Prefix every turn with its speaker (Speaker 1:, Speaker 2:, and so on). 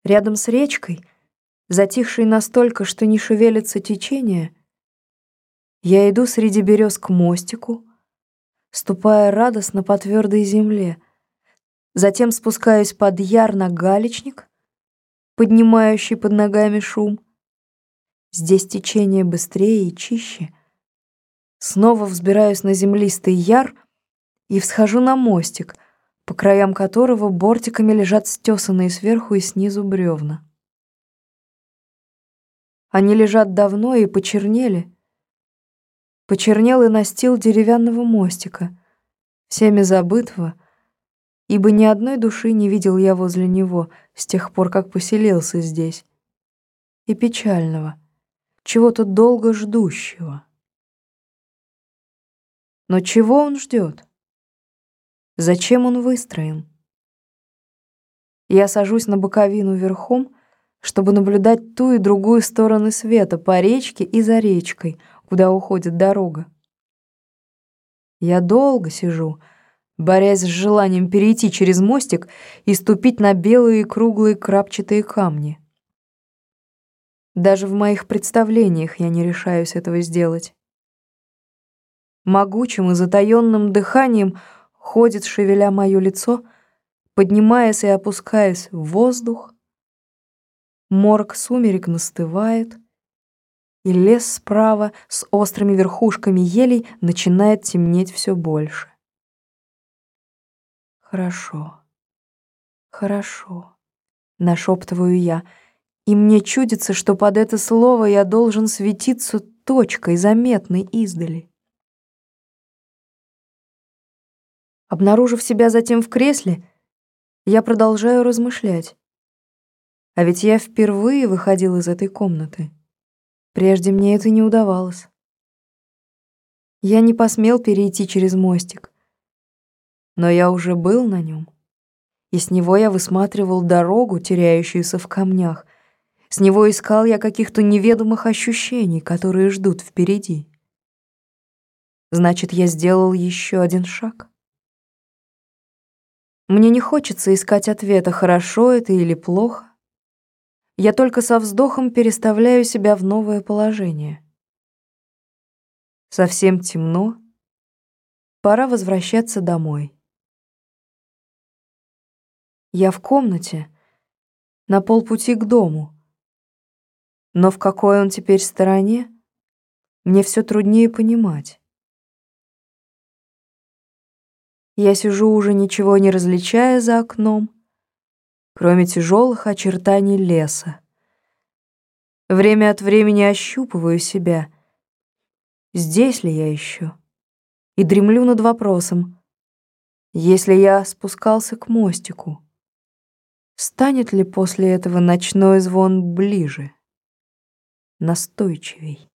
Speaker 1: Рядом с речкой, затихшей настолько, что не шевелится течение, я иду среди берез к мостику, ступая радостно по твердой земле, затем спускаюсь под яр на галечник, поднимающий под ногами шум. Здесь течение быстрее и чище. Снова взбираюсь на землистый яр и всхожу на мостик, по краям которого бортиками лежат стесанные сверху и снизу бревна. Они лежат давно и почернели. Почернел и настил деревянного мостика, всеми забытого, ибо ни одной души не видел я возле него с тех пор, как поселился здесь, и печального, чего-то долго ждущего. Но чего он ждет? Зачем он выстроен? Я сажусь на боковину верхом, чтобы наблюдать ту и другую стороны света по речке и за речкой, куда уходит дорога. Я долго сижу, борясь с желанием перейти через мостик и ступить на белые круглые крапчатые камни. Даже в моих представлениях я не решаюсь этого сделать. Могучим и затаённым дыханием ходит, шевеля моё лицо, поднимаясь и опускаясь в воздух. Морок сумерек настывает, и лес справа с острыми верхушками елей начинает темнеть всё больше. Хорошо, хорошо, нашептываю я, и мне чудится, что под это слово я должен светиться точкой, заметной издали. Обнаружив себя затем в кресле, я продолжаю размышлять. А ведь я впервые выходил из этой комнаты. Прежде мне это не удавалось. Я не посмел перейти через мостик, но я уже был на нем, и с него я высматривал дорогу, теряющуюся в камнях. С него искал я каких-то неведомых ощущений, которые ждут впереди. Значит, я сделал еще один шаг. Мне не хочется искать ответа, хорошо это или плохо. Я только со вздохом переставляю себя в новое положение. Совсем темно. Пора возвращаться домой. Я в комнате, на полпути к дому. Но в какой он теперь стороне, мне все труднее понимать. Я сижу уже ничего не различая за окном, кроме тяжелых очертаний леса. Время от времени ощупываю себя, здесь ли я еще, и дремлю над вопросом: если я спускался к мостику, станет ли после этого ночной звон ближе, настойчивей?